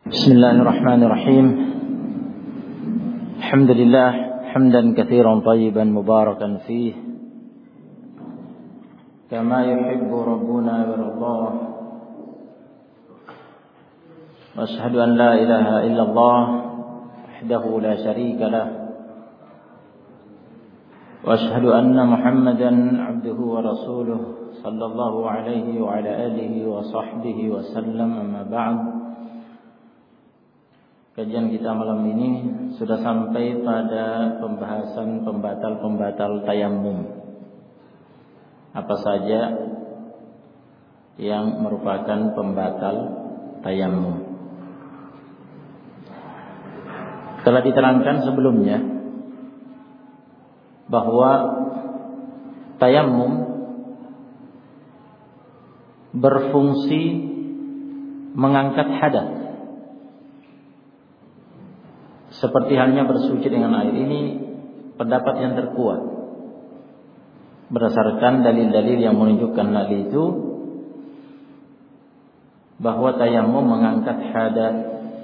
Bismillahirrahmanirrahim. Alhamdulillah hamdan katsiran thayyiban mubarakan fih kama yuhibbu rabbuna wa yardah. Wa asyhadu an la ilaha illallah wahdahu la syarika lah. Wa asyhadu anna Muhammadan abduhu wa rasuluh sallallahu alaihi wa ala alihi wa sahbihi wa sallam, amma ba'd. Kajian kita malam ini sudah sampai pada pembahasan pembatal-pembatal tayammum. Apa saja yang merupakan pembatal tayammum? Telah diterangkan sebelumnya bahwa tayammum berfungsi mengangkat hadas. Seperti halnya bersuci dengan air. Ini pendapat yang terkuat berdasarkan dalil-dalil yang menunjukkan hal itu, bahwa tayammum mengangkat hadas,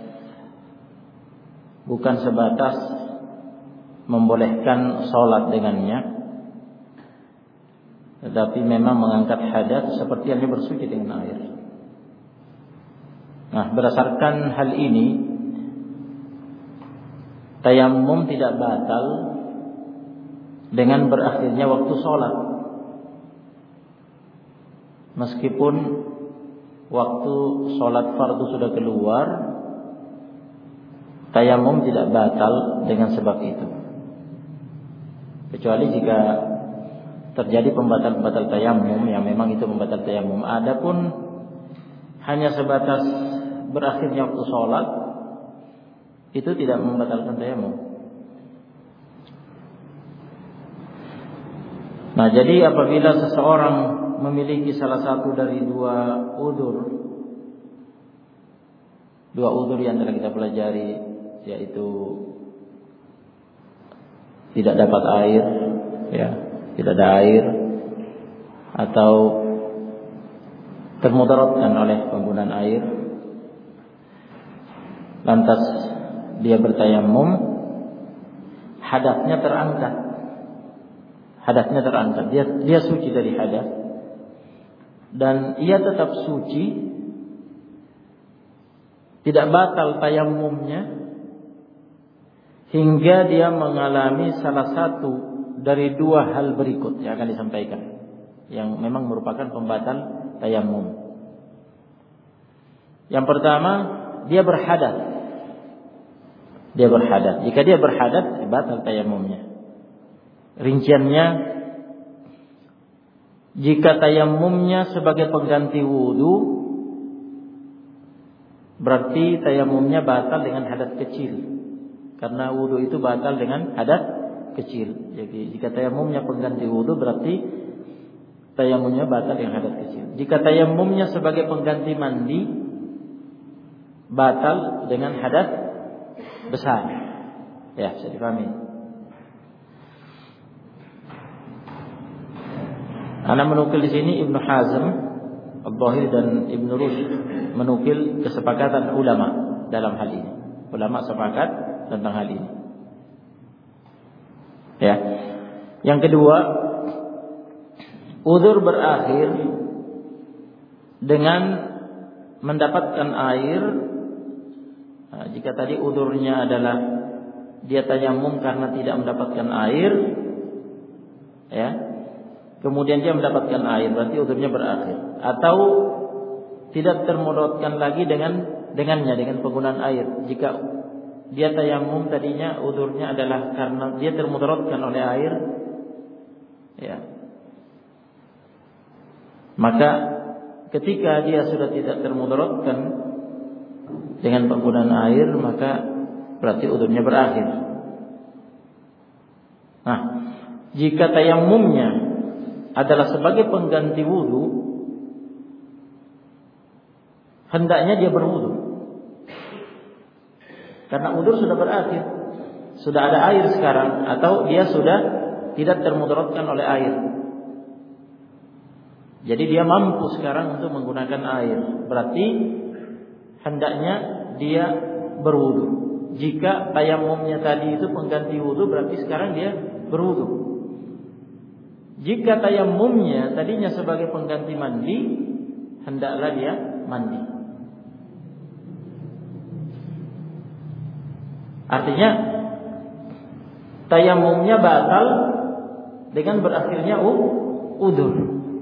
bukan sebatas membolehkan sholat dengannya, tetapi memang mengangkat hadas seperti halnya bersuci dengan air. Nah, berdasarkan hal ini, tayammum tidak batal dengan berakhirnya waktu sholat, meskipun waktu sholat fardu sudah keluar. Tayammum tidak batal dengan sebab itu, kecuali jika terjadi pembatal-pembatal tayammum yang memang itu pembatal tayammum. Adapun hanya sebatas berakhirnya waktu sholat, itu tidak membatalkan tayammum. Nah, jadi apabila seseorang memiliki salah satu dari dua udzur yang telah kita pelajari, yaitu tidak dapat air, tidak ada air, atau termudaratkan oleh penggunaan air, lantas dia bertayammum, hadasnya terangkat. Dia suci dari hadas, dan ia tetap suci, tidak batal tayammumnya hingga dia mengalami salah satu dari dua hal berikut yang akan disampaikan, yang memang merupakan pembatal tayammum. Yang pertama, dia berhadas. Jika dia berhadas, batal tayammumnya. Rinciannya, jika tayammumnya sebagai pengganti wudu, berarti tayammumnya batal dengan hadas kecil, karena wudu itu batal dengan hadas kecil. Jadi jika tayammumnya pengganti wudu, berarti tayammumnya batal dengan hadas kecil. Jika tayammumnya sebagai pengganti mandi, batal dengan hadas besar. Ya, bisa dipahami. Ana menukil di sini Ibnu Hazm, Al-Zahir dan Ibnu Rushd menukil kesepakatan ulama dalam hal ini. Ulama sepakat tentang hal ini. Ya. Yang kedua, udzur berakhir dengan mendapatkan air. Nah, jika tadi udzurnya adalah dia tayammum karena tidak mendapatkan air, ya, kemudian dia mendapatkan air, berarti udzurnya berakhir. Atau tidak termudaratkan lagi dengan penggunaan air. Jika dia tayammum tadinya udzurnya adalah karena dia termudaratkan oleh air, ya, maka ketika dia sudah tidak termudaratkan dengan penggunaan air, maka berarti udzurnya berakhir. Nah, jika tayammumnya adalah sebagai pengganti wudu, hendaknya dia berwudu, karena udzur sudah berakhir, sudah ada air sekarang, atau dia sudah tidak termudaratkan oleh air. Jadi dia mampu sekarang untuk menggunakan air. Berarti hendaknya dia berwudu. Jika tayamumnya tadi itu pengganti wudu, berarti sekarang dia berwudu. Jika tayamumnya tadinya sebagai pengganti mandi, hendaklah dia mandi. Artinya tayamumnya batal dengan berakhirnya udzur.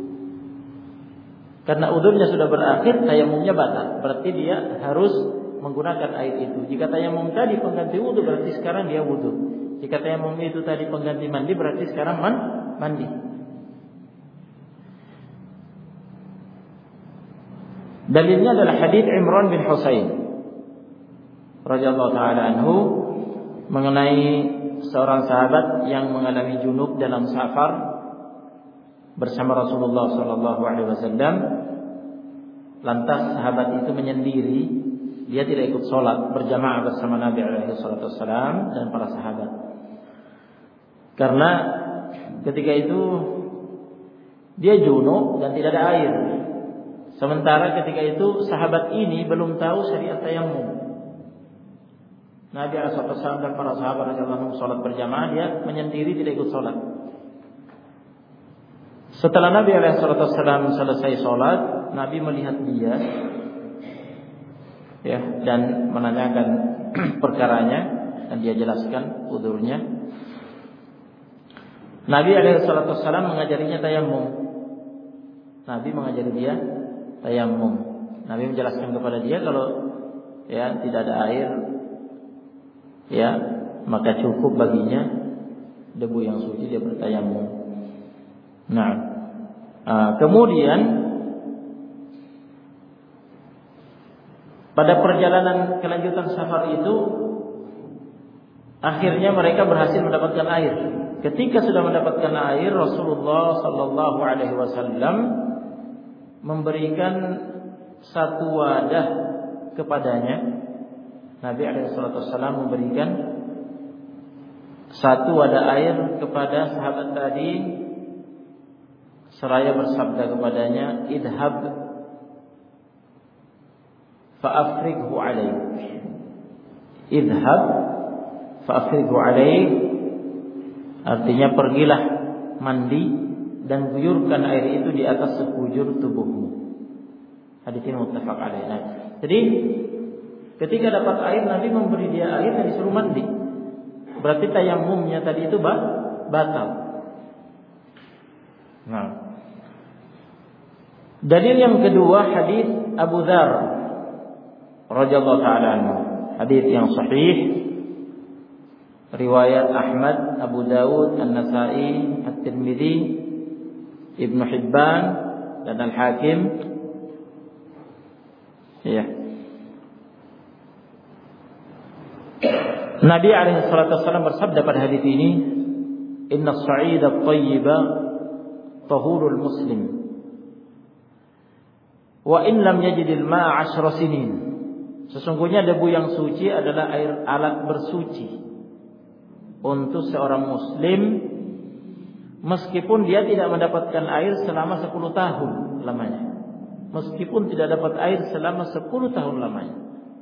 Karena udzurnya sudah berakhir, tayamumnya batal. Berarti dia harus menggunakan air itu. Jika tayamum tadi pengganti wudu, berarti sekarang dia wudu. Jika tayamum itu tadi pengganti mandi, berarti sekarang mandi. Dalilnya adalah hadits Imran bin Husain radhiyallahu taala anhu mengenai seorang sahabat yang mengalami junub dalam safar bersama Rasulullah sallallahu alaihi wasallam. Lantas sahabat itu menyendiri, dia tidak ikut sholat berjamaah bersama Nabi alaihi salatu wasallam dan para sahabat. Karena ketika itu dia junub dan tidak ada air. Sementara ketika itu sahabat ini belum tahu syariat tayammum. Nabi alaihi salatu wasallam dan para sahabat radhiyallahu anhum sholat berjamaah, dia menyendiri tidak ikut sholat. Setelah Nabi alaihi salatu wasallam selesai sholat, Nabi melihat dia, ya, dan menanyakan perkaranya, dan dia jelaskan udzurnya. Nabi alaihi salatu wasallam mengajarinya tayammum. Nabi mengajari dia tayammum. Nabi menjelaskan kepada dia kalau ya tidak ada air, ya maka cukup baginya debu yang suci dia bertayammum. Nah, kemudian pada perjalanan kelanjutan safar itu, akhirnya mereka berhasil mendapatkan air. Ketika sudah mendapatkan air, Rasulullah sallallahu alaihi wasallam memberikan satu wadah kepadanya. Nabi alaihi salatu wasallam memberikan satu wadah air kepada sahabat tadi, seraya bersabda kepadanya, idhab fa'afrighu alaik. Idhab fa'afrighu alaik, artinya pergilah mandi dan guyurkan air itu di atas sekujur tubuhmu. Hadits ini muttafaq alaih. Nah, jadi ketika dapat air, Nabi memberi dia air dan disuruh mandi. Berarti tayammumnya tadi itu batal. Nah, dalil yang kedua hadis Abu Dzar radhiyallahu taala anhu, hadis yang sahih riwayat Ahmad, Abu Dawud, An-Nasa'i, At-Tirmidzi, Ibnu Hibban dan Al-Hakim. Ya. Nabi alaihi salatu wasallam bersabda pada hadis ini, "Inna as-sa'ida at-thayyiba tahurul muslim. Wa in lam yajidil ma'a 10 sinin." Sesungguhnya debu yang suci adalah air alat bersuci untuk seorang muslim meskipun dia tidak mendapatkan air selama 10 tahun lamanya. Meskipun tidak dapat air selama 10 tahun lamanya.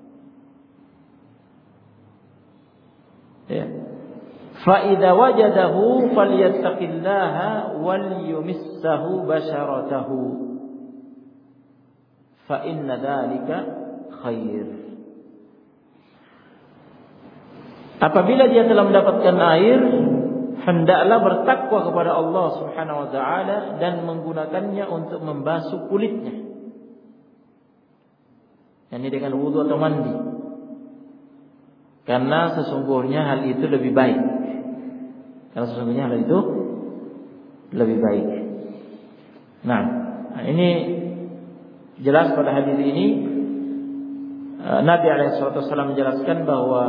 Ya. Fa idza wajadahu falyattaqillaha wal yumissahu basharatahu. Fa inna dzalika khair. Apabila dia telah mendapatkan air, hendaklah bertakwa kepada Allah Subhanahu wa taala dan menggunakannya untuk membasuh kulitnya. Ini dengan wudu atau mandi. Karena sesungguhnya hal itu lebih baik. Nah, ini jelas pada hadis ini Nabi alaihi wasallam menjelaskan bahwa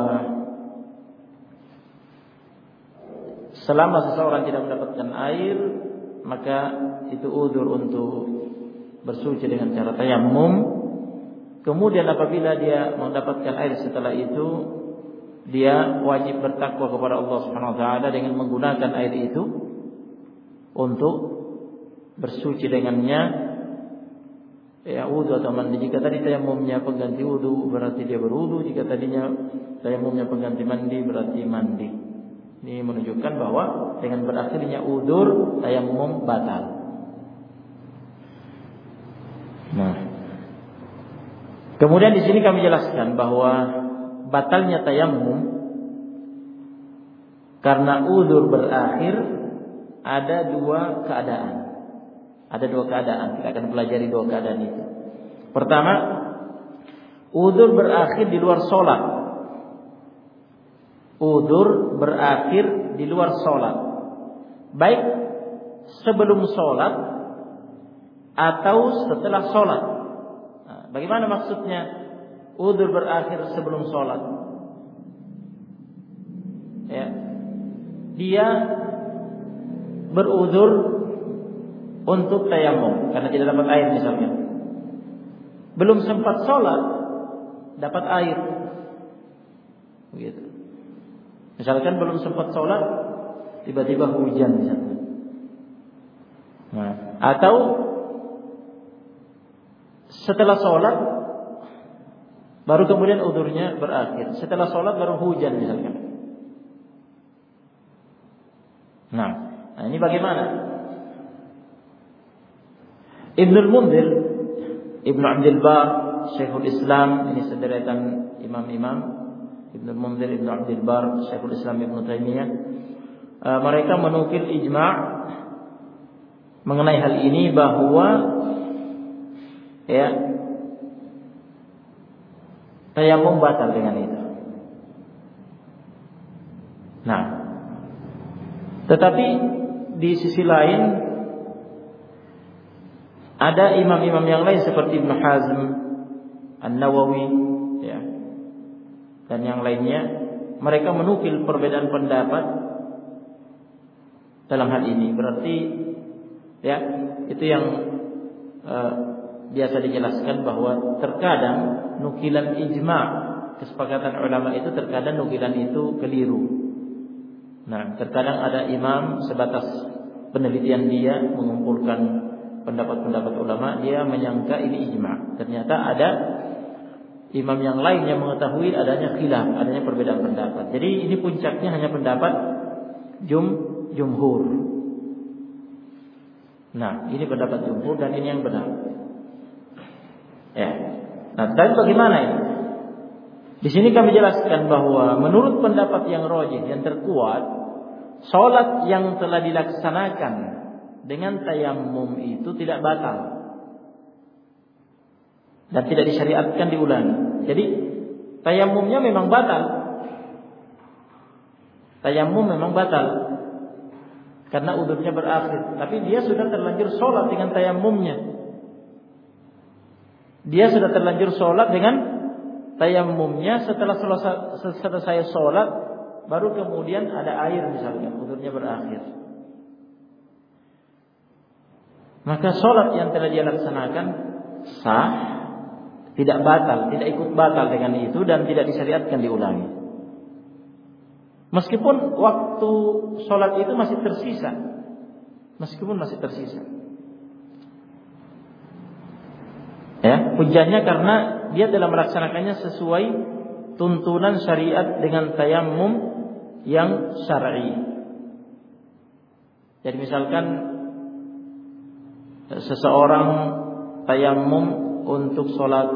selama seseorang tidak mendapatkan air, maka itu udzur untuk bersuci dengan cara tayammum. Kemudian apabila dia mendapatkan air setelah itu, dia wajib bertakwa kepada Allah Subhanahu wa taala dengan menggunakan air itu untuk bersuci dengannya ya wudu atau mandi. Jika tadi tayamumnya pengganti wudu berarti dia berwudu, jika tadinya tayamumnya pengganti mandi berarti mandi. Ini menunjukkan bahwa dengan berakhirnya udzur tayamum batal. Nah, kemudian di sini kami jelaskan bahwa batalnya tayamum karena udzur berakhir ada dua keadaan. Ada dua keadaan. Kita akan pelajari dua keadaan itu. Pertama, udzur berakhir di luar sholat. Udzur berakhir di luar sholat, baik sebelum sholat atau setelah sholat. Nah, bagaimana maksudnya udzur berakhir sebelum sholat? Ya, dia berudzur untuk tayamum karena tidak dapat air misalnya. Belum sempat sholat dapat air, begitu. Misalkan belum sempat sholat tiba-tiba hujan misalnya. Nah, atau setelah sholat baru kemudian udzurnya berakhir. Setelah sholat baru hujan misalkan. Nah, ini bagaimana? Ibnul Munzir, Ibnu Abdul Bar, Syekhul Islam, ini sederetan imam-imam, Ibnu Munzir, Ibnu Abdul Bar, Syekhul Islam Ibnu Taimiyah, mereka menukil ijma' mengenai hal ini bahwa ya tayamum batal dengan itu. Nah, tetapi di sisi lain ada imam-imam yang lain seperti Ibnu Hazm, An-Nawawi, ya, dan yang lainnya, mereka menukil perbedaan pendapat dalam hal ini. Berarti ya itu yang biasa dijelaskan bahwa terkadang nukilan ijma' kesepakatan ulama itu terkadang nukilan itu keliru. Nah, terkadang ada imam sebatas penelitian dia mengumpulkan pendapat-pendapat ulama, dia menyangka ini ijma'. Ternyata ada imam yang lain yang mengetahui adanya khilaf, adanya perbedaan pendapat. Jadi ini puncaknya hanya pendapat jumhur. Nah, ini pendapat jumhur dan ini yang benar. Ya. Nah, tapi bagaimana ini? Di sini kami jelaskan bahwa menurut pendapat yang rajih, yang terkuat, salat yang telah dilaksanakan dengan tayammum itu tidak batal dan tidak disyariatkan diulangi. Jadi tayammumnya memang batal. Tayammum memang batal karena udzurnya berakhir, tapi dia sudah terlanjur sholat dengan tayammumnya. Dia sudah terlanjur sholat dengan tayammumnya. Setelah selesai sholat baru kemudian ada air misalnya, udzurnya berakhir. Maka sholat yang telah dia laksanakan sah, tidak batal, tidak ikut batal dengan itu dan tidak disyariatkan diulangi. Meskipun waktu sholat itu masih tersisa, meskipun masih tersisa. Ya, hujahnya karena dia telah melaksanakannya sesuai tuntunan syariat dengan tayammum yang syar'i. Jadi misalkan seseorang tayammum untuk sholat,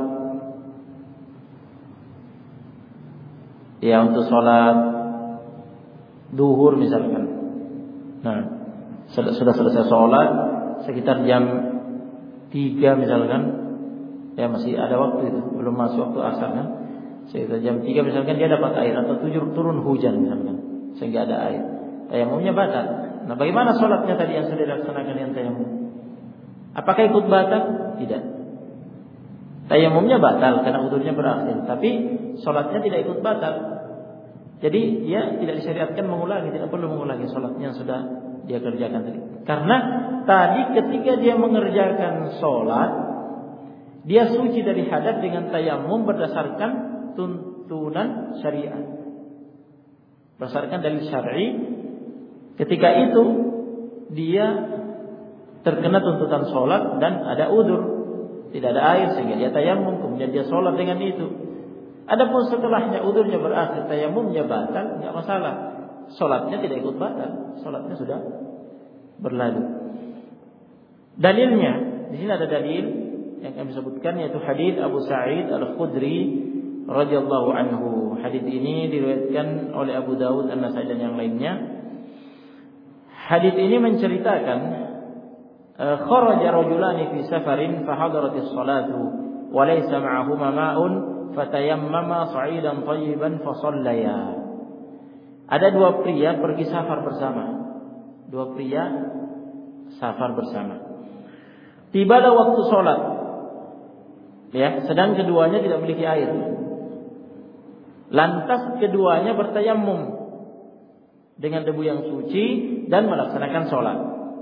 ya untuk sholat duhur misalkan. Nah, sudah selesai sholat sekitar jam 3 misalkan, ya masih ada waktu itu, belum masuk waktu asar kan. Sekitar jam 3 misalkan dia dapat air atau turun hujan misalkan, sehingga ada air. Tayammumnya batal. Nah, bagaimana sholatnya tadi yang sudah dilaksanakan yang tayammum? Apakah ikut batal? Tidak. Tayammumnya batal karena udzurnya berakhir, tapi sholatnya tidak ikut batal. Jadi dia tidak disyariatkan mengulangi, tidak perlu mengulangi sholatnya yang sudah dia kerjakan tadi. Karena tadi ketika dia mengerjakan sholat, dia suci dari hadas dengan tayammum berdasarkan tuntunan syariat, berdasarkan dalil syar'i. Ketika itu dia terkena tuntutan sholat dan ada udzur, tidak ada air sehingga dia tayamum, kemudian dia sholat dengan itu. Adapun setelahnya udurnya berakhir, tayamumnya batal, enggak masalah. Sholatnya tidak ikut batal, sholatnya sudah berlalu. Dalilnya, di sini ada dalil yang kami sebutkan yaitu hadis Abu Sa'id Al-Khudri radhiyallahu anhu. Hadis ini diriwayatkan oleh Abu Dawud, An-Nasa'i dan yang lainnya. Hadis ini menceritakan kharaja rajulani fi safarin fa hadaratis salatu wa laysa ma'ahuma ma'un fatayammama sa'idan thayyiban fa shallaya. Ada dua pria pergi safar bersama. Dua pria safar bersama. Tibalah waktu sholat. Ya, sedang keduanya tidak memiliki air. Lantas keduanya bertayammum dengan debu yang suci dan melaksanakan sholat.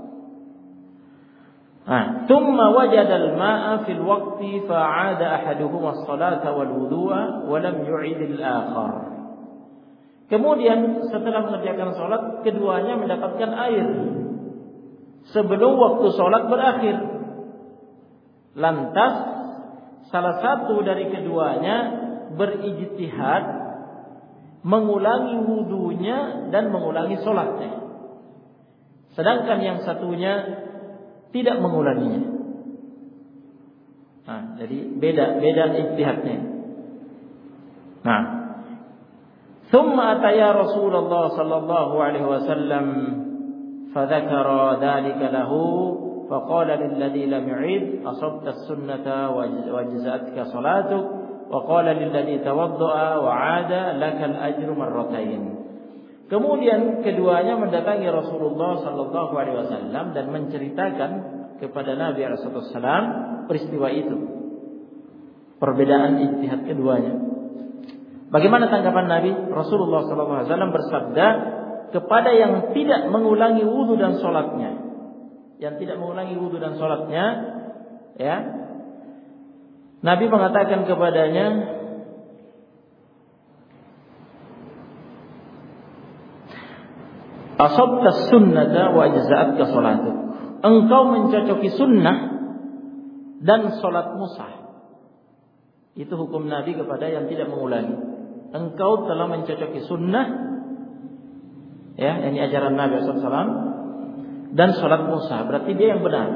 Thumma wajada al-ma'a fil waqti fa'ada ahaduhuma as-salata wal wudu'a wa lam yu'id al-akhar. Kemudian setelah mengerjakan sholat, keduanya mendapatkan air sebelum waktu sholat berakhir. Lantas salah satu dari keduanya berijtihad mengulangi wudunya dan mengulangi sholatnya, sedangkan yang satunya tidak mengulanginya. Jadi beda ijtihadnya. ثم أتيا رسول الله صلى الله عليه وسلم فذكر ذلك له فقال للذي لم يعد أصبت السنة وجزأتك صلاتك وقال للذي توضأ وعاد لك الأجر مرتين. Kemudian keduanya mendatangi Rasulullah sallallahu alaihi wasallam dan menceritakan kepada Nabi sallallahu alaihi wasallam peristiwa itu. Perbedaan ijtihad keduanya. Bagaimana tanggapan Nabi? Rasulullah SAW bersabda kepada yang tidak mengulangi wudu dan sholatnya, ya, Nabi mengatakan kepadanya, asabtas sunnata wa ajza'atka sholatuk. Engkau mencocoki sunnah dan sholatmu sah. Itu hukum Nabi kepada yang tidak mengulangi. Engkau telah mencocoki sunnah, ya, ini ajaran Nabi SAW, dan sholat Musa, berarti dia yang benar.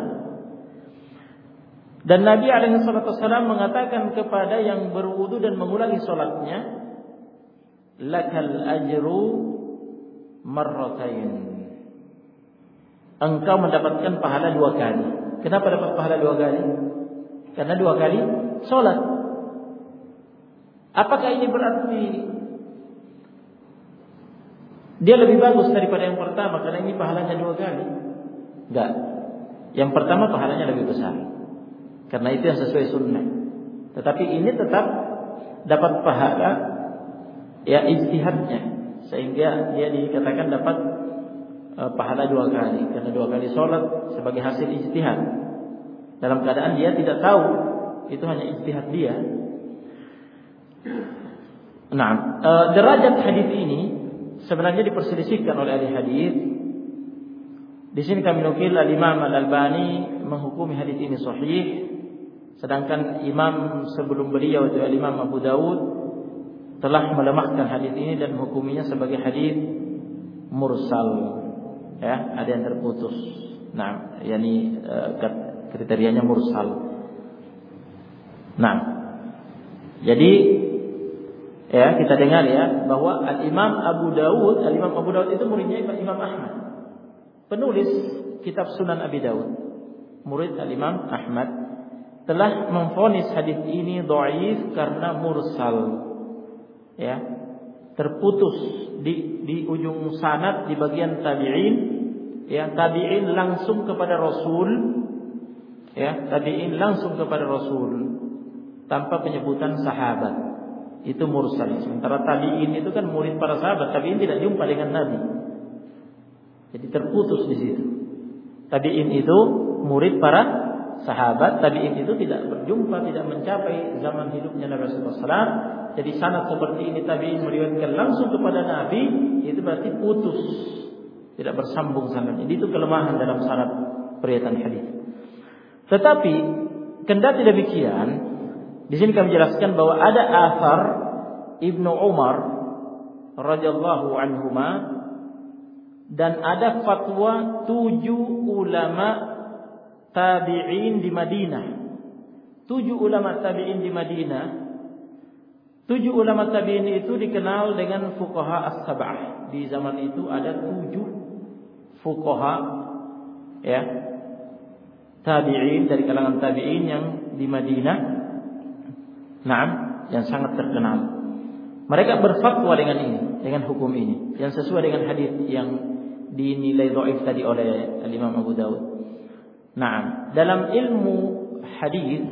Dan Nabi SAW mengatakan kepada yang berwudu dan mengulangi sholatnya, lakal ajru marratain. Engkau mendapatkan pahala 2 kali. Kenapa dapat pahala 2 kali? Karena 2 kali sholat. Apakah ini berarti dia lebih bagus daripada yang pertama karena ini pahalanya 2 kali? Enggak. Yang pertama pahalanya lebih besar karena itu yang sesuai sunnah. Tetapi ini tetap dapat pahala, ya, ijtihadnya, sehingga dia dikatakan dapat pahala 2 kali karena 2 kali sholat sebagai hasil ijtihad dalam keadaan dia tidak tahu, itu hanya ijtihad dia. Derajat hadis ini sebenarnya diperselisihkan oleh ahli hadis. Di sini kami nukil Al-Imam Al-Albani menghukumi hadis ini sahih, sedangkan imam sebelum beliau yaitu Al-Imam Abu Dawud telah melemahkan hadis ini dan menghukuminya sebagai hadis mursal. Ya, ada yang terputus. yakni kriterianya mursal. Jadi ya kita dengar ya bahwa Al-Imam Abu Dawud itu muridnya Imam Ahmad. Penulis kitab Sunan Abi Dawud, murid Al-Imam Ahmad, telah memvonis hadis ini dhaif karena mursal. Ya, terputus di ujung sanad di bagian tabi'in, ya, tabi'in langsung kepada Rasul, ya, tabi'in langsung kepada Rasul tanpa penyebutan sahabat. Itu mursal. Sementara tabi'in itu kan murid para sahabat, tabi'in tidak jumpa dengan Nabi. Jadi terputus di situ. Tabi'in itu murid para sahabat, tabi'in itu tidak berjumpa, tidak mencapai zaman hidupnya Nabi sallallahu alaihi wasallam. Jadi sanad seperti ini tabi'in meriwayatkan langsung kepada Nabi, itu berarti putus, tidak bersambung sanadnya. Itu kelemahan dalam sanad periwayatan hadis. Tetapi kendati demikian, di sini kami jelaskan bahwa ada athar Ibnu Umar radhiyallahu anhuma dan ada fatwa 7 ulama tabi'in di Madinah. 7 ulama tabi'in di Madinah. 7 ulama tabi'in itu dikenal dengan fuqaha as-sab'ah. Di zaman itu ada 7 fuqaha ya, tabi'in dari kalangan tabi'in yang di Madinah. Naam, yang sangat terkenal. Mereka berfatwa dengan ini, dengan hukum ini yang sesuai dengan hadis yang dinilai dhaif tadi oleh Imam Abu Dawud. Naam, dalam ilmu hadis,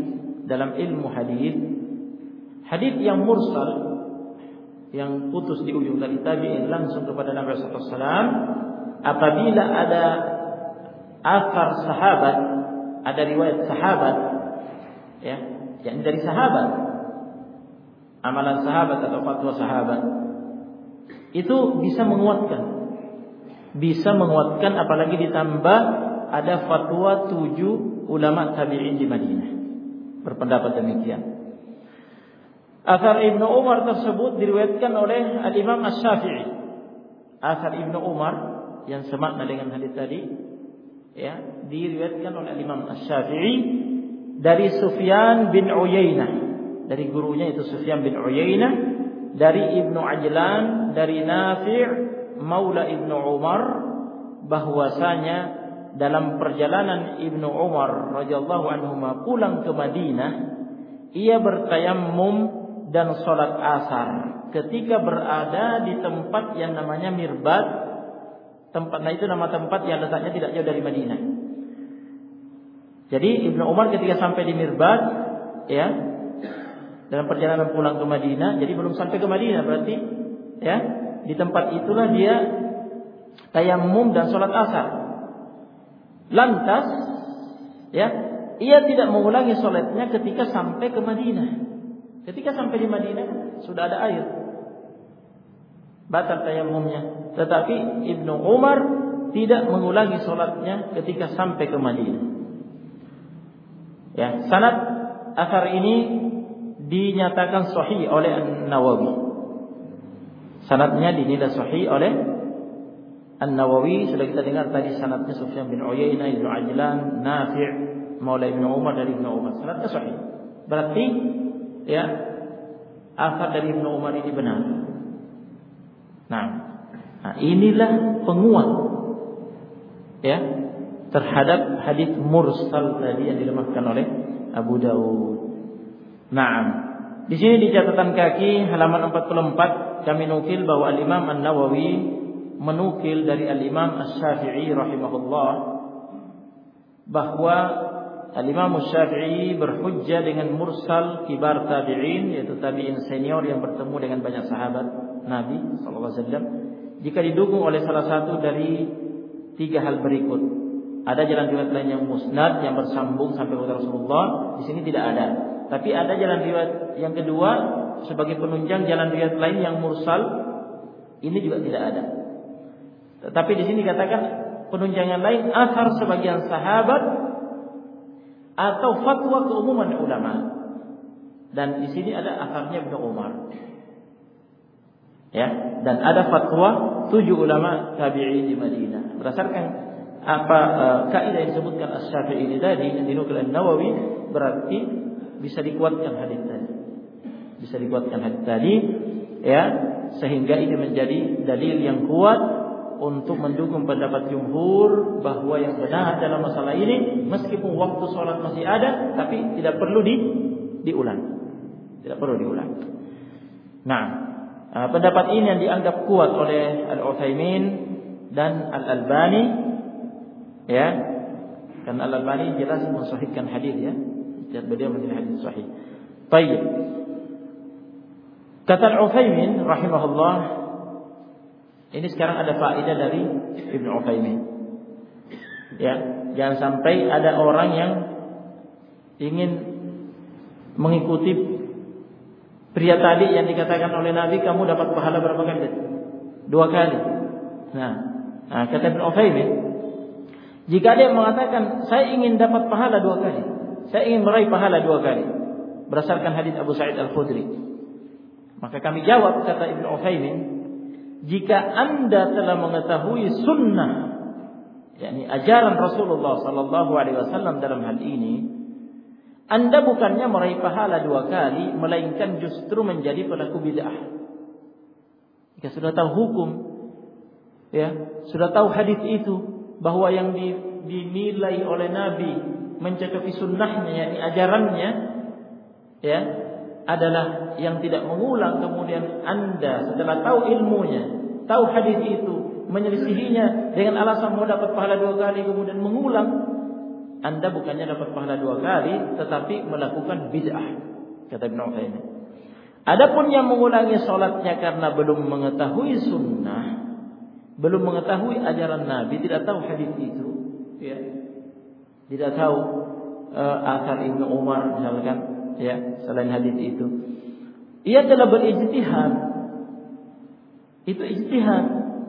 hadis yang mursal, yang putus di ujung dari tabi'in langsung kepada Nabi sallallahu alaihi wasallam, apabila ada athar sahabat, ada riwayat sahabat ya, yang dari sahabat, amalan sahabat atau fatwa sahabat, itu bisa menguatkan apalagi ditambah ada fatwa 7 ulama tabi'in di Madinah berpendapat demikian. Athar Ibnu Umar tersebut diriwayatkan oleh Al-Imam Asy-Syafi'i. Athar Ibnu Umar yang semakna dengan hadis tadi ya, diriwayatkan oleh Al-Imam Asy-Syafi'i dari Sufyan bin Uyainah, dari gurunya itu Sufyan bin Uyainah, dari Ibnu Ajlan, dari Nafi' maula Ibnu Umar, bahwasanya dalam perjalanan Ibnu Umar radhiyallahu anhuma pulang ke Madinah, ia bertayammum dan salat asar ketika berada di tempat yang namanya Mirbad. Tempatnya itu nama tempat yang letaknya tidak jauh dari Madinah. Jadi Ibnu Umar ketika sampai di Mirbad ya, dalam perjalanan pulang ke Madinah, jadi belum sampai ke Madinah berarti ya, di tempat itulah dia tayammum dan salat asar. Lantas ya, ia tidak mengulangi salatnya ketika sampai ke Madinah. Ketika sampai di Madinah sudah ada air, batal tayammumnya. Tetapi Ibnu Umar tidak mengulangi salatnya ketika sampai ke Madinah. Ya, sanad asar ini dinyatakan sahih oleh An-Nawawi. Sanadnya dinilai sahih oleh An-Nawawi. Sudah kita dengar tadi sanadnya Sufyan bin Uyainah, Ibnu Ajlan, Nafi' maula Ibnu Umar dari Ibnu Umar. Sanadnya sahih. Berarti ya, asar dari Ibnu Umar ini benar. Nah, inilah penguat ya terhadap hadis mursal tadi yang dilemahkan oleh Abu Dawud. Naam. Di sini di catatan kaki halaman 44 kami nukil bahwa Al-Imam An-Nawawi menukil dari Al-Imam Asy-Syafi'i rahimahullah bahwa Al-Imam Asy-Syafi'i berhujjah dengan mursal kibar tabi'in, yaitu tabi'in senior yang bertemu dengan banyak sahabat Nabi sallallahu alaihi wasallam, jika didukung oleh salah satu dari 3 hal berikut. Ada jalan riwayat lain yang musnad yang bersambung sampai kepada Rasulullah, di sini tidak ada. Tapi ada jalan riwayat yang kedua sebagai penunjang jalan riwayat lain yang mursal, ini juga tidak ada. Tetapi di sini katakan penunjangan lain athar sebagian sahabat atau fatwa keumuman ulama. Dan di sini ada atharnya Ibnu Umar. Ya, dan ada fatwa 7 ulama tabi'in di Madinah. Berdasarkan kaidah yang disebutkan Asy-Syafi'i ini tadi yang dinukil An-Nawawi, berarti bisa dikuatkan hadis tadi. Bisa dikuatkan hadis tadi ya, sehingga ini menjadi dalil yang kuat untuk mendukung pendapat jumhur bahwa yang benar dalam masalah ini meskipun waktu sholat masih ada, tapi tidak perlu diulang. Tidak perlu diulang. Nah, pendapat ini yang dianggap kuat oleh Al-Utsaimin dan Al-Albani ya. Karena Al-Albani jelas mensahihkan hadis ya. Dan beliau menilai hadis sahih. Baik. Kata Al-Utsaimin rahimahullah, ini sekarang ada faedah dari Ibnu Utsaimin. Ya, jangan sampai ada orang yang ingin mengikuti pria tadi yang dikatakan oleh Nabi, kamu dapat pahala berapa kali? 2 kali. Nah, kata Ibnu Utsaimin, jika dia mengatakan saya ingin dapat pahala 2 kali, saya ingin meraih pahala 2 kali berdasarkan hadis Abu Sa'id Al-Khudri. Maka kami jawab, kata Ibnu Utsaimin, jika Anda telah mengetahui sunnah, yakni ajaran Rasulullah sallallahu alaihi wasallam dalam hal ini, Anda bukannya meraih pahala 2 kali, melainkan justru menjadi pelaku bid'ah. Jika sudah tahu hukum, ya, sudah tahu hadis itu, bahwa yang dinilai oleh Nabi mencakupi sunnahnya, yakni ajarannya, ya, adalah yang tidak mengulang. Kemudian Anda setelah tahu ilmunya, tahu hadis itu, menyelisihinya dengan alasan mau dapat pahala 2 kali, kemudian mengulang, Anda bukannya dapat pahala 2 kali, tetapi melakukan bid'ah, kata Ibnu Utsaimin. Adapun yang mengulangi sholatnya karena belum mengetahui sunnah, belum mengetahui ajaran Nabi, tidak tahu hadis itu, ya, tidak tahu asal Ibnu Umar misalkan, ya, selain hadis itu, ia telah berijtihad. Itu ijtihad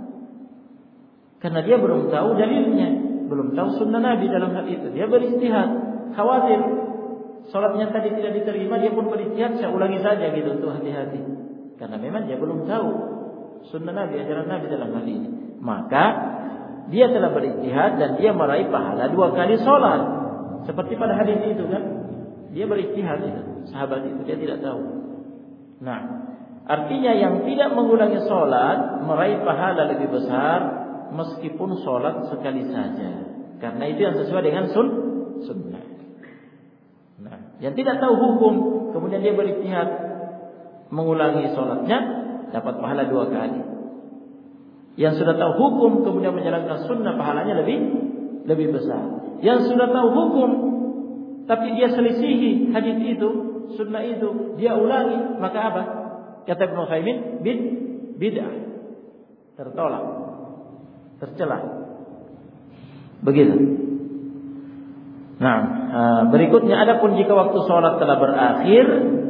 karena dia belum tahu dalilnya, belum tahu sunnah Nabi dalam hal itu. Dia berijtihad, khawatir salatnya tadi tidak diterima, dia pun berijtihad, saya ulangi saja gitu. Tuh, hati-hati, karena memang dia belum tahu sunnah Nabi, ajaran Nabi dalam hal ini. Maka dia telah berijtihad dan dia meraih pahala 2 kali salat. Seperti pada hadis itu kan, dia berijtihad itu, sahabat itu, dia tidak tahu. Nah, artinya yang tidak mengulangi salat meraih pahala lebih besar meskipun salat sekali saja, karena itu yang sesuai dengan sunnah. Nah, yang tidak tahu hukum kemudian dia berijtihad mengulangi salatnya, dapat pahala 2 kali. Yang sudah tahu hukum kemudian menjalankan sunnah, pahalanya lebih besar. Yang sudah tahu hukum tapi dia selisihi hadis itu, sunnah itu, dia ulangi, maka apa? Kata Ibnu Utsaimin, bid'ah, tertolak, tercela. Begitu. Nah, berikutnya, adapun jika waktu sholat telah berakhir,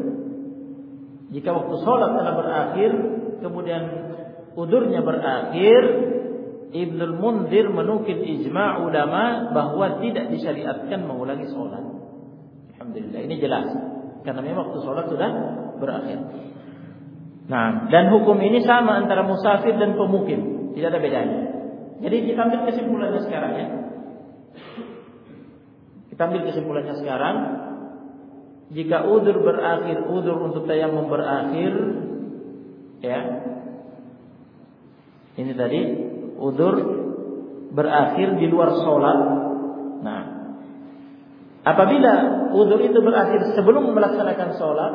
kemudian udurnya berakhir, Ibnul Munzir menukil ijma' ulama bahwa tidak disyariatkan mengulangi sholat. Alhamdulillah, ini jelas karena memang waktu sholat sudah berakhir. Nah, dan hukum ini sama antara musafir dan pemukim, tidak ada bedanya. Jadi kita ambil kesimpulannya sekarang, ya. Kita ambil kesimpulannya sekarang. Jika udzur berakhir, udzur untuk tayamum berakhir, ya. Ini tadi udzur berakhir di luar sholat. Nah, apabila udzur itu berakhir sebelum melaksanakan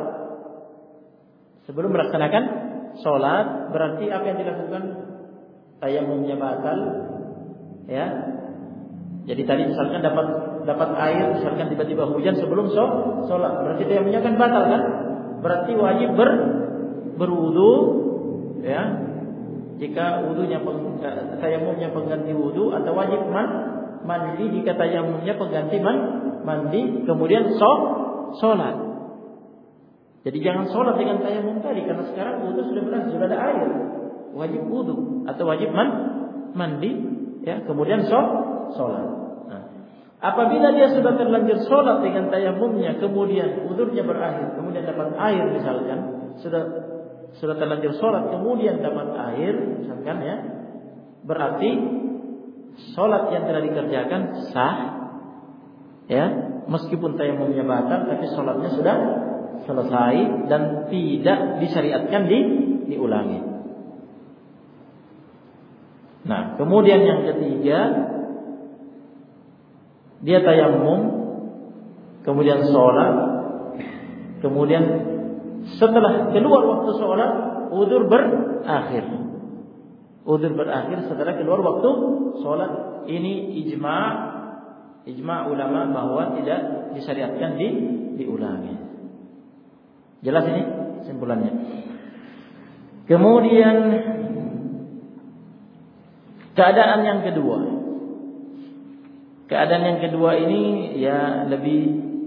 sholat, berarti apa yang dilakukan? Tayamumnya batal, ya. Jadi tadi misalkan dapat air, misalkan tiba-tiba hujan sebelum sholat, berarti tayamumnya kan batal kan? Berarti wajib berwudu, ya. Jika tayamumnya pengganti wudu, atau wajib mandi jika tayamumnya pengganti mandi, kemudian sholat. Jadi jangan sholat dengan tayamum tadi, karena sekarang wudu sudah berakhir, sudah ada air, wajib wudu atau wajib mandi, ya, kemudian sholat. Nah, apabila dia sudah terlanjur sholat dengan tayamumnya, kemudian wudhunya berakhir, kemudian dapat air misalkan, sudah terlanjur sholat kemudian dapat air misalkan, ya, berarti sholat yang telah dikerjakan sah, ya, meskipun tayamumnya batal, tapi sholatnya sudah selesai dan tidak disyariatkan diulangi. Nah, kemudian yang ketiga, dia tayamum, kemudian sholat, kemudian setelah keluar waktu sholat, udzur berakhir. Udzur berakhir setelah keluar waktu sholat. Ini ijma' ulama bahwa tidak disyariatkan diulangi. Jelas ini kesimpulannya. Kemudian keadaan yang kedua ini, ya, lebih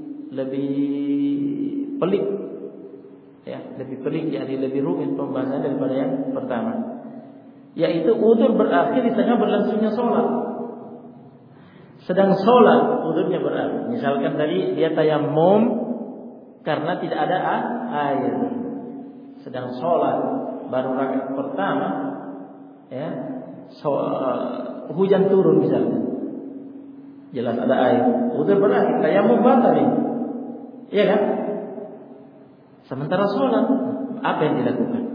pelik, ya, lebih rumit pembahasan daripada yang pertama, yaitu udzur berakhir di tengah berlangsungnya sholat. sedang sholat udurnya berakhir. Misalkan tadi dia tayammum karena tidak ada air, sedang sholat baru rakaat pertama, ya, hujan turun misalnya, jelas ada air, udur berakhir, tayammum batal ini, iya kan? Sementara sholat, apa yang dilakukan?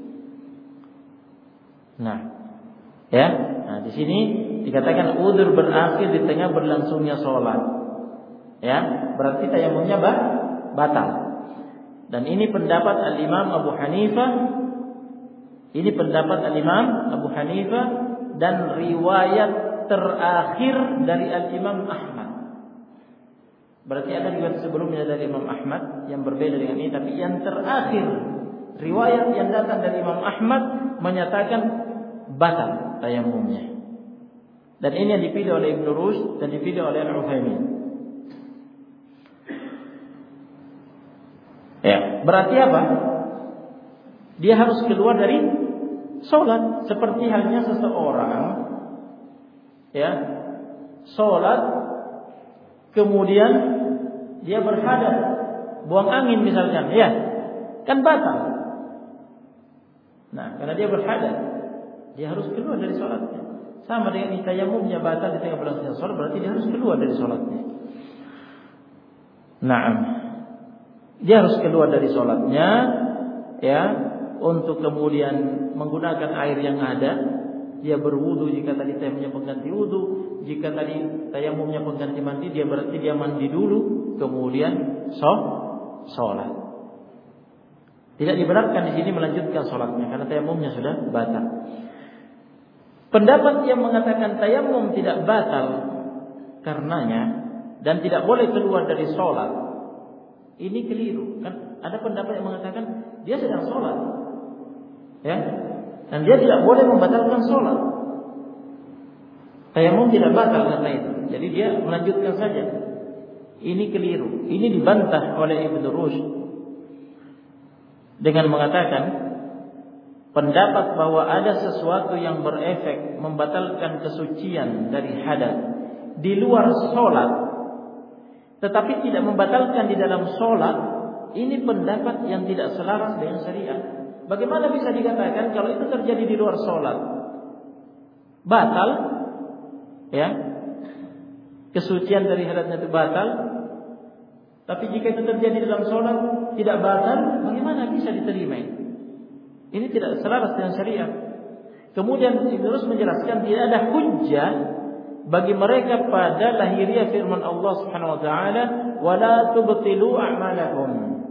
Nah, ya, di sini dikatakan udzur berakhir di tengah berlangsungnya sholat, ya, berarti tayammumnya batal. Dan ini pendapat Al-Imam Abu Hanifah, ini pendapat Al-Imam Abu Hanifah dan riwayat terakhir dari Al-Imam Ahmad. Berarti ada riwayat sebelumnya dari Imam Ahmad yang berbeda dengan ini, tapi yang terakhir riwayat yang datang dari Imam Ahmad menyatakan batal tayammumnya. Dan ini yang dipilih oleh Ibnu Rushd dan dipilih oleh Al-Utsaimin. Ya, berarti apa? Dia harus keluar dari sholat, seperti halnya seseorang, ya, sholat kemudian dia berhadas, buang angin misalnya, ya, kan batal. Nah, karena dia berhadas, dia harus keluar dari sholatnya. Sama dengan tayammumnya batal di tengah berlangsungnya sholat, berarti dia harus keluar dari sholatnya. Naam, dia harus keluar dari sholatnya, ya, untuk kemudian menggunakan air yang ada. Dia berwudu jika tadi tayammumnya pengganti wudu, jika tadi tayammumnya pengganti mandi, dia berarti dia mandi dulu, kemudian sholat. Tidak dibenarkan di sini melanjutkan sholatnya karena tayammumnya sudah batal. Pendapat yang mengatakan tayammum tidak batal karenanya dan tidak boleh keluar dari sholat, ini keliru. Kan ada pendapat yang mengatakan dia sedang sholat, ya, dan dia tidak boleh membatalkan sholat. Tayammum tidak batal karena itu, jadi dia melanjutkan saja. Ini keliru. Ini dibantah oleh Ibnu Rushd dengan mengatakan pendapat bahwa ada sesuatu yang berefek membatalkan kesucian dari hadas di luar sholat, tetapi tidak membatalkan di dalam sholat. Ini pendapat yang tidak selaras dengan syariat. Bagaimana bisa dikatakan kalau itu terjadi di luar sholat batal, ya, kesucian dari hadasnya itu batal, tapi jika itu terjadi dalam sholat tidak batal? Bagaimana bisa diterima ini? Ini tidak selaras dengan syariat. Kemudian Ibnu Rushd menjelaskan tidak ada hujjah bagi mereka pada lahiriah firman Allah Subhanahu wa taala, "Wala tubtilu a'malakum."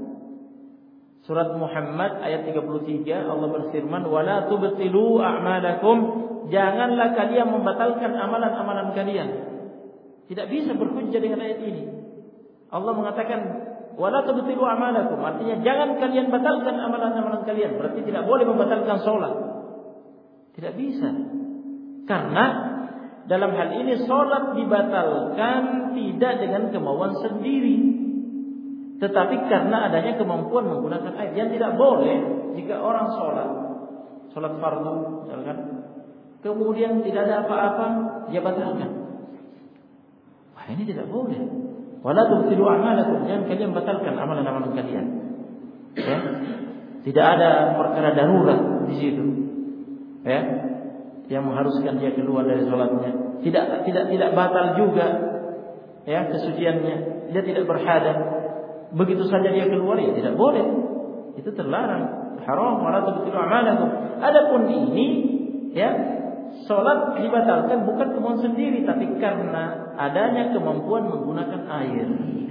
Surat Muhammad ayat 33 Allah berfirman, "Wala tubtilu a'malakum." Janganlah kalian membatalkan amalan-amalan kalian. Tidak bisa berhujjah dengan ayat ini. Allah mengatakan wala tubtilu a'malakum, artinya jangan kalian batalkan amalan-amalan kalian. Berarti tidak boleh membatalkan sholat. Tidak bisa. Karena dalam hal ini sholat dibatalkan tidak dengan kemauan sendiri, tetapi karena adanya kemampuan menggunakan air. Yang tidak boleh jika orang sholat fardu misalkan, kemudian tidak ada apa-apa dia batalkan. Wah, ini tidak boleh. Wala tubtilu a'malakum, jangan kalian batalkan amalan-amalan kalian. Ya. Tidak ada perkara darurat di situ, ya, yang mengharuskan dia keluar dari sholatnya. Tidak batal juga, ya, kesuciannya. Dia tidak berhadas. Begitu saja dia keluar, ya tidak boleh. Itu terlarang, haram. Wala tubtilu a'malakum. Adapun ini, ya, sholat dibatalkan bukan kemauan sendiri, tapi karena adanya kemampuan menggunakan air.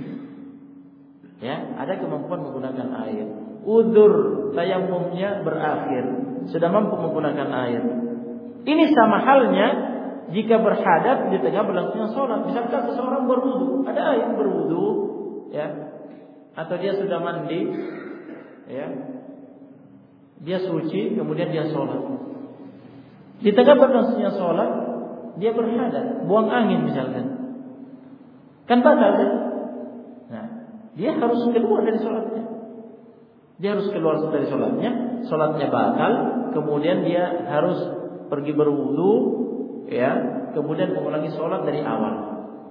Ya, ada kemampuan menggunakan air. Udzur tayammumnya berakhir, sudah mampu menggunakan air. Ini sama halnya jika berhadas di tengah berlangsungnya sholat. Misalkan seseorang berwudu, ada air berwudu, ya, atau dia sudah mandi, ya, dia suci, kemudian dia sholat. Di tengah berlangsungnya sholat, dia berhadas, buang angin misalkan, kan batal kan? Nah, dia harus keluar dari sholatnya. Dia harus keluar dari sholatnya, sholatnya batal, kemudian dia harus pergi berwudu, ya, kemudian mengulangi sholat dari awal.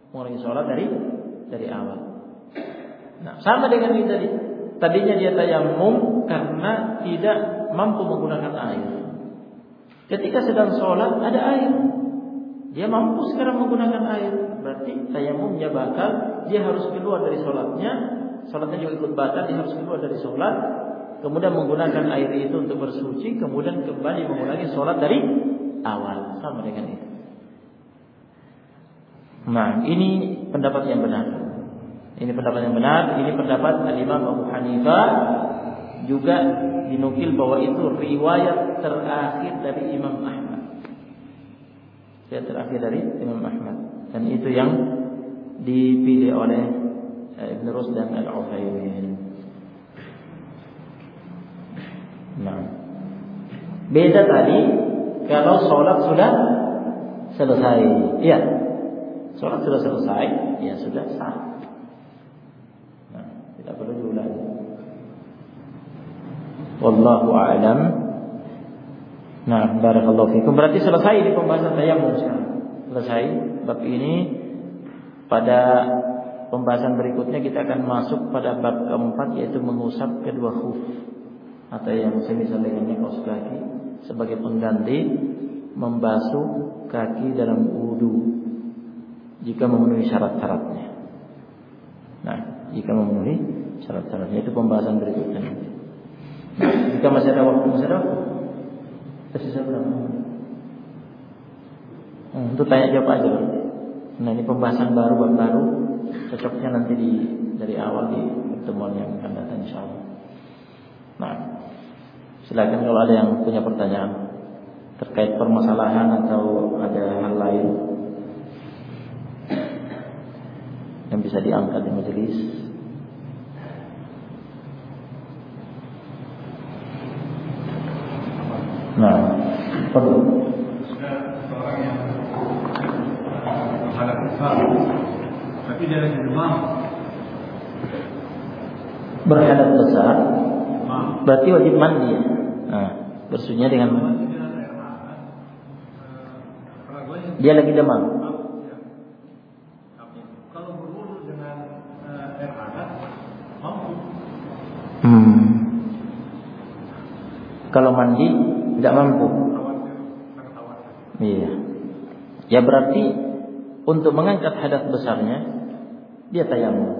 mengulangi sholat dari awal. Nah, sama dengan ini tadi. Tadinya dia tayamum karena tidak mampu menggunakan air. Ketika sedang sholat ada air, dia mampu sekarang menggunakan air. Berarti tayamumnya batal, dia harus keluar dari sholatnya. Sholatnya juga ikut batal, dia harus keluar dari sholat. Kemudian menggunakan air itu untuk bersuci, kemudian kembali mengulangi sholat dari awal. Sama dengan itu. Nah, ini pendapat yang benar. Ini pendapat yang benar. Ini pendapat Imam Abu Hanifah. Juga dinukil bahwa itu riwayat terakhir dari Imam Ahmad. Riwayat terakhir dari Imam Ahmad. Dan itu yang dipilih oleh Ibn Rus dan Al-Utsaimin. Nah, beda tadi kalau sholat sudah selesai. Iya, sholat sudah selesai, ya sudah sah. Nah, tidak perlu diulangi. Wallahu a'lam. Nah, barakallahu fikum. Berarti selesai di pembahasan tayamum sekarang. Selesai bab ini. Pada pembahasan berikutnya kita akan masuk pada bab keempat, yaitu mengusap kedua khuf atau yang semisal dengannya kaos kaki sebagai pengganti membasuh kaki dalam wudu jika memenuhi syarat-syaratnya. Nah, jika memenuhi syarat-syaratnya, itu pembahasan berikutnya. Nah, jika masih ada waktu, tersisa berapa? Untuk tanya jawab aja. Nah, ini pembahasan baru, bab baru. Cocoknya nanti dari awal di pertemuan yang akan datang insyaallah. Nah, silakan kalau ada yang punya pertanyaan terkait permasalahan atau ada hal lain yang bisa diangkat di majelis. Nah, perlu seorang yang berhadat besar, tapi dia lagi demam. Berhadat besar, berarti wajib mandi. Nah, bersucinya dengan dia lagi demam. Kalau berwudu dengan air hangat, mampu. Kalau mandi tidak mampu. Iya. Ya berarti untuk mengangkat hadas besarnya dia tayamum.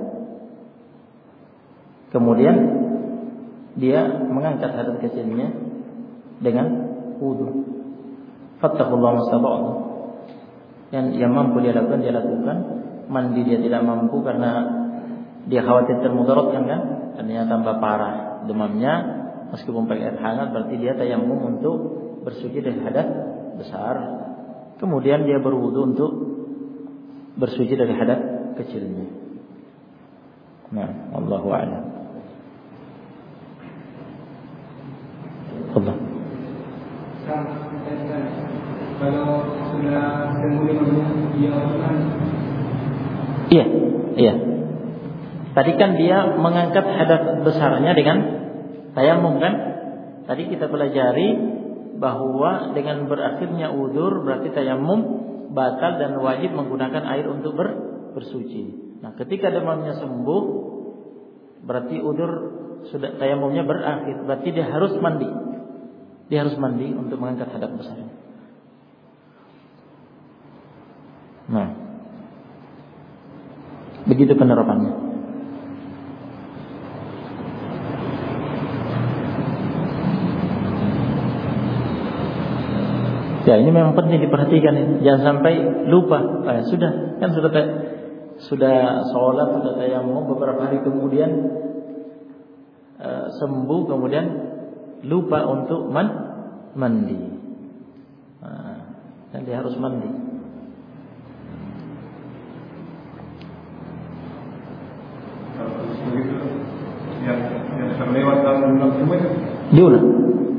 Kemudian dia mengangkat hadas kecilnya dengan wudu. Fattaqullaha mastata'tum. Yang mampu dia lakukan dia lakukan. Mandi dia tidak mampu karena dia khawatir termudaratkan kan? Artinya tambah parah demamnya. Meskipun pakai air hangat, berarti dia tayamum untuk bersuci dari hadas besar. Kemudian dia berwudu untuk bersuci dari hadas kecilnya. Nah, Allahu a'lam. Allah. Kalau sudah sembuh dia lakukan. Iya. Tadi kan dia mengangkat hadas besarnya dengan tayamum kan? Tadi kita pelajari bahwa dengan berakhirnya udzur berarti tayamum batal dan wajib menggunakan air untuk bersuci. Nah, ketika demamnya sembuh berarti udzur sudah tayamumnya berakhir, berarti dia harus mandi. Dia harus mandi untuk mengangkat hadas besarnya. Nah, begitu penerapannya. Ya, ini memang penting diperhatikan. Jangan sampai lupa. Sudah sholat, sudah tayamum, beberapa hari kemudian sembuh, kemudian lupa untuk mandi. Dan dia harus mandi. Yang terlewat dalam semua itu diulang.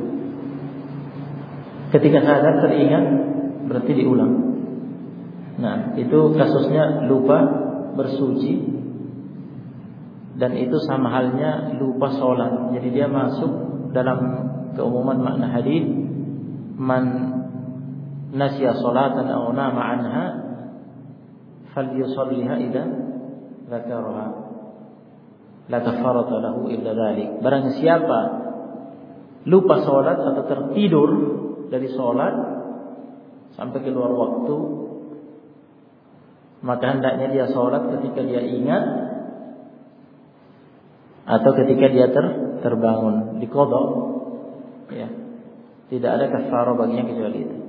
Ketika sadar teringat berarti diulang. Nah, itu kasusnya lupa bersuci dan itu sama halnya lupa sholat. Jadi dia masuk dalam keumuman makna hadis man nasiya sholatan aw nama anha falyusalliha idza dzakaraha la kafarata lahu illa dzalik. Barang siapa lupa salat atau tertidur dari salat sampai keluar waktu, maka hendaknya dia salat ketika dia ingat atau ketika dia terbangun, diqadha, ya. Tidak ada kafarah baginya kecuali itu.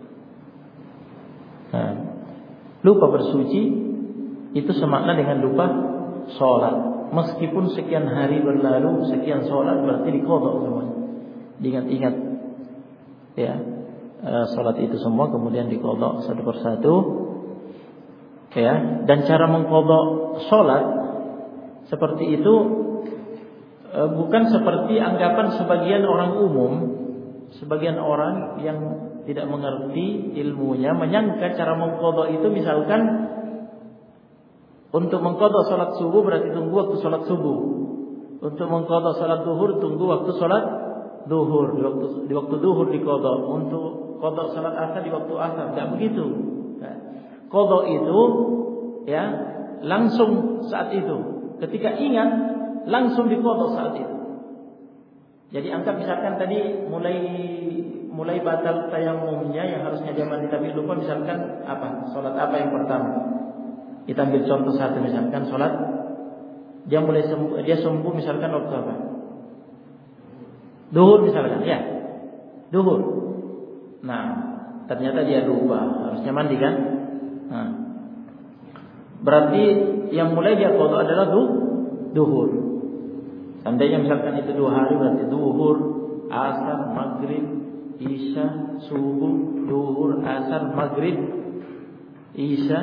Nah, lupa bersuci itu semakna dengan lupa salat. Meskipun sekian hari berlalu, sekian salat, berarti diqadha semuanya. Diingat-ingat, ya, salat itu semua kemudian diqadha satu persatu, ya. Dan cara mengqadha salat seperti itu bukan seperti anggapan sebagian orang umum. Sebagian orang yang tidak mengerti ilmunya menyangka cara mengqadha itu misalkan untuk mengqadha salat subuh berarti tunggu waktu salat subuh. Untuk mengqadha salat zuhur tunggu waktu salat zuhur. Di waktu zuhur diqadha. Untuk qadha salat asar di waktu asar. Enggak begitu. Qadha itu, ya, langsung saat itu. Ketika ingat langsung diqadha saat itu. Jadi anggap misalkan tadi mulai batal tayamumnya yang harusnya dia mandi tapi lupa, misalkan apa? Salat apa yang pertama? Kita ambil contoh satu, misalkan salat dia sembuh misalkan waktu apa? Duhur misalkan, ya. Duhur. Nah, ternyata dia lupa, harusnya mandi kan? Nah, berarti yang mulai dia qadha adalah duhur. Seandainya misalkan itu 2 hari berarti duhur, asar, maghrib, isya, subuh, duhur, asar, maghrib, isya,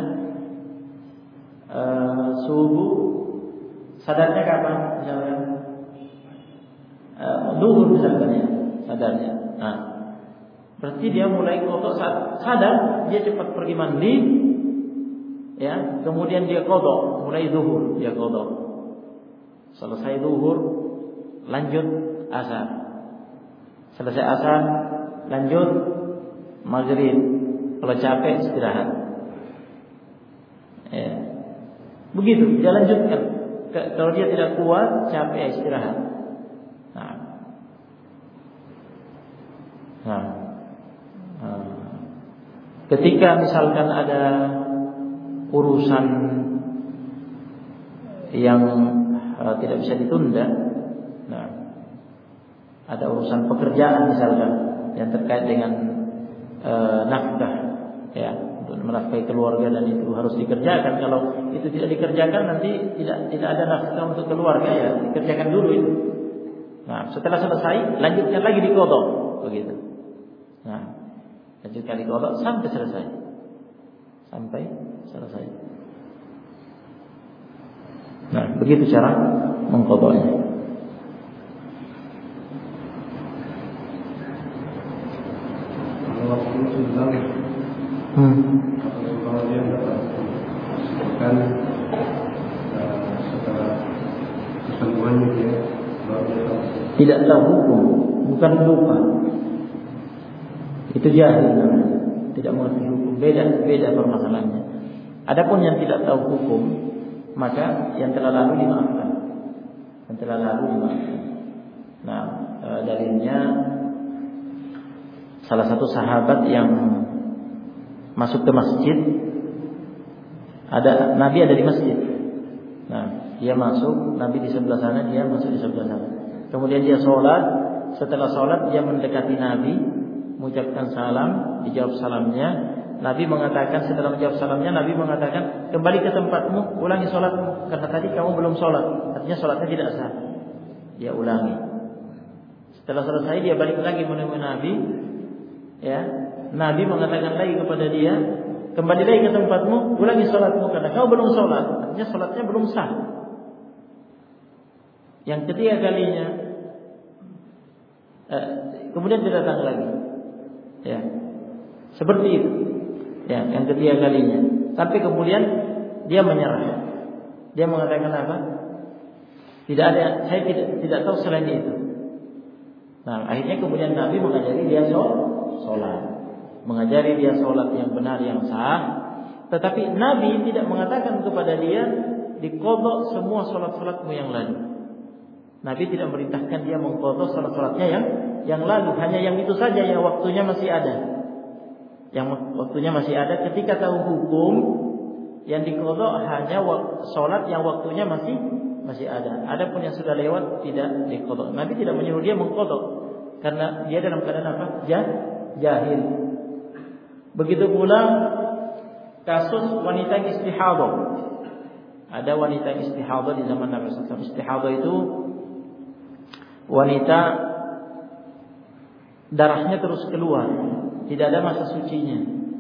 subuh. Sadarnya kapan? Misalkan duhur misalkan, ya, sadarnya. Nah, berarti dia mulai qadha saat sadar, dia cepat pergi mandi, ya, kemudian dia qadha, mulai duhur dia qadha. Selesai zuhur lanjut asar. Selesai asar lanjut maghrib. Kalau capek istirahat. Ya. Begitu dia lanjutkan. Kalau dia tidak kuat, capek, istirahat. Nah. Ketika misalkan ada urusan yang tidak bisa ditunda. Nah, ada urusan pekerjaan misalkan yang terkait dengan nafkah, ya, untuk menafkahi keluarga, dan itu harus dikerjakan. Kalau itu tidak dikerjakan nanti tidak ada nafkah untuk keluarga, ya, dikerjakan dulu itu. Nah, setelah selesai lanjutkan lagi diqadha, begitu. Nah, lanjutkan diqadha sampai selesai. Nah, begitu cara mengqadhanya. Kalau waktu sudah, kalau dia kan setelah kesembuhannya dia baru tidak tahu hukum, bukan lupa. Itu jahil namanya, tidak mengerti hukum. Beda permasalahannya. Adapun yang tidak tahu hukum, maka yang telah lalu dimaafkan. Nah, dalilnya salah satu sahabat yang masuk ke masjid, Nabi ada di masjid. Nah, dia masuk, Nabi di sebelah sana, dia masuk di sebelah sana. Kemudian dia sholat. Setelah sholat dia mendekati Nabi, mengucapkan salam, dijawab salamnya. Nabi mengatakan, setelah menjawab salamnya, Nabi mengatakan, kembali ke tempatmu, ulangi sholatmu, karena tadi kamu belum sholat. Artinya sholatnya tidak sah. Dia ulangi. Setelah selesai dia balik lagi menemui Nabi, ya. Nabi mengatakan lagi kepada dia, kembali lagi ke tempatmu, ulangi sholatmu, karena kau belum sholat. Artinya sholatnya belum sah. Yang ketiga kalinya, kemudian dia datang lagi, ya, seperti itu. Ya, yang ketiga kalinya. Sampai kemudian dia menyerah. Dia mengatakan apa? Tidak ada, saya tidak tahu selain itu. Nah, akhirnya kemudian Nabi mengajari dia sholat. Mengajari dia sholat yang benar, yang sah. Tetapi Nabi tidak mengatakan kepada dia diqadha semua salat-salatmu yang lalu. Nabi tidak merintahkan dia mengqadha salat-salatnya yang lalu, hanya yang itu saja yang waktunya masih ada. Yang waktunya masih ada, ketika tahu hukum yang diqadha hanya salat yang waktunya masih ada. Adapun yang sudah lewat tidak diqadha. Nabi tidak menyuruh dia mengqadha karena dia dalam keadaan apa? Jahil. Begitu pula kasus wanita yang istihadhah. Ada wanita yang istihadhah di zaman Nabi sallallahu alaihi wasallam. Istihadhah itu wanita darahnya terus keluar, tidak ada masa sucinya.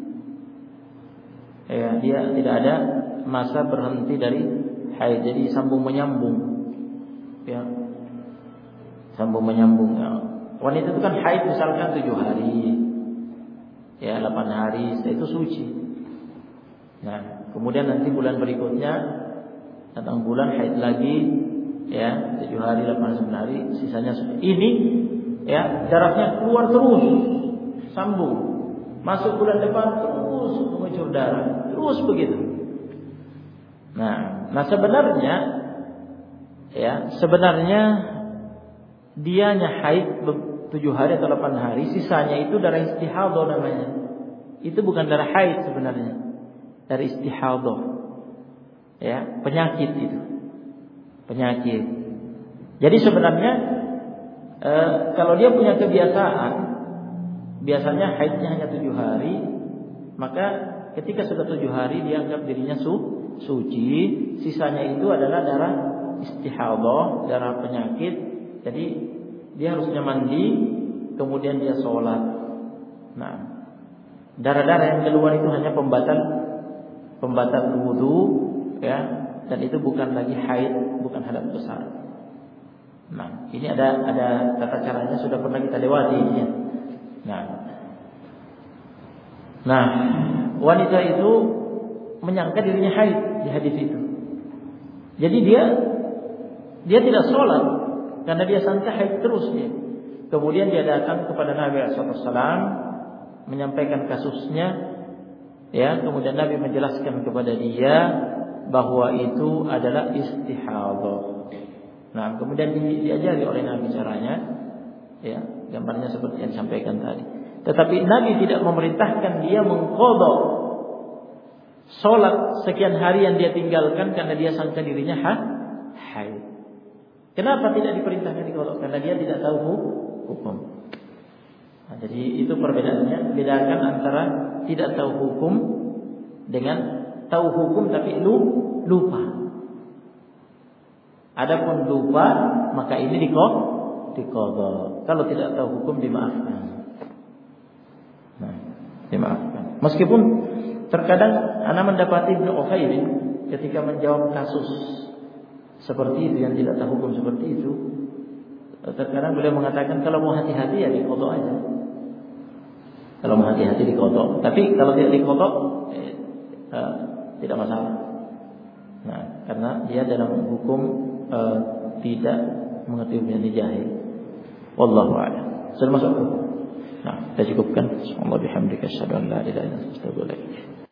Ya, dia tidak ada masa berhenti dari haid, jadi sambung menyambung. Ya. Sambung menyambung. Ya. Wanita itu kan haid misalkan 7 hari. Ya, 8 hari, setelah itu suci. Nah, kemudian nanti bulan berikutnya datang bulan haid lagi, ya, 7 hari, 8 hari, sisanya suci. Ini ya, darahnya keluar terus, sambung. Masuk bulan depan terus mengucur darah, terus begitu. Nah sebenarnya dianya haid 7 hari atau 8 hari, sisanya itu darah istihadhah namanya. Itu bukan darah haid sebenarnya, darah istihadhah. Ya, penyakit itu. Penyakit. Jadi sebenarnya kalau dia punya kebiasaan, biasanya haidnya hanya 7 hari, maka ketika sudah 7 hari dia anggap dirinya suci, sisanya itu adalah darah istihadhah, darah penyakit. Jadi dia harusnya mandi, kemudian dia sholat. Nah, darah-darah yang keluar itu hanya pembatal wudu, ya, dan itu bukan lagi haid, bukan hadas besar. Nah, ini ada tata caranya, sudah pernah kita lewati ya. Nah, wanita itu menyangka dirinya haid di hadis itu. Jadi dia tidak sholat karena dia sangka haid terus dia. Kemudian dia datang kepada Nabi SAW menyampaikan kasusnya, ya. Kemudian Nabi menjelaskan kepada dia bahwa itu adalah istihadhah. Nah, kemudian diajari oleh Nabi caranya, ya, gambarnya seperti yang disampaikan tadi. Tetapi Nabi tidak memerintahkan dia mengqadha salat sekian hari yang dia tinggalkan karena dia sangka dirinya haid. Kenapa tidak diperintahkan diqadha? Karena dia tidak tahu hukum. Nah, jadi itu perbedaannya, bedakan antara tidak tahu hukum dengan tahu hukum tapi lupa. Adapun lupa, maka ini diqadha. Kalau tidak tahu hukum dimaafkan. Nah, dimaafkan. Meskipun terkadang ana mendapati Ibnu Utsaimin ketika menjawab kasus seperti itu yang tidak tahu hukum seperti itu, terkadang beliau mengatakan kalau mau hati-hati ya diqadha aja. Kalau mau hati-hati diqadha. Tapi kalau tidak diqadha tidak masalah. Nah, karena dia dalam hukum tidak mengerti hukum yang jahil. Wallahu a'lam. Sudah masuk. Nah, kita cukupkan. Subhanallah bihamdika asyhadu an la ilaha illa anta astaghfiruka wa atubu ilaik.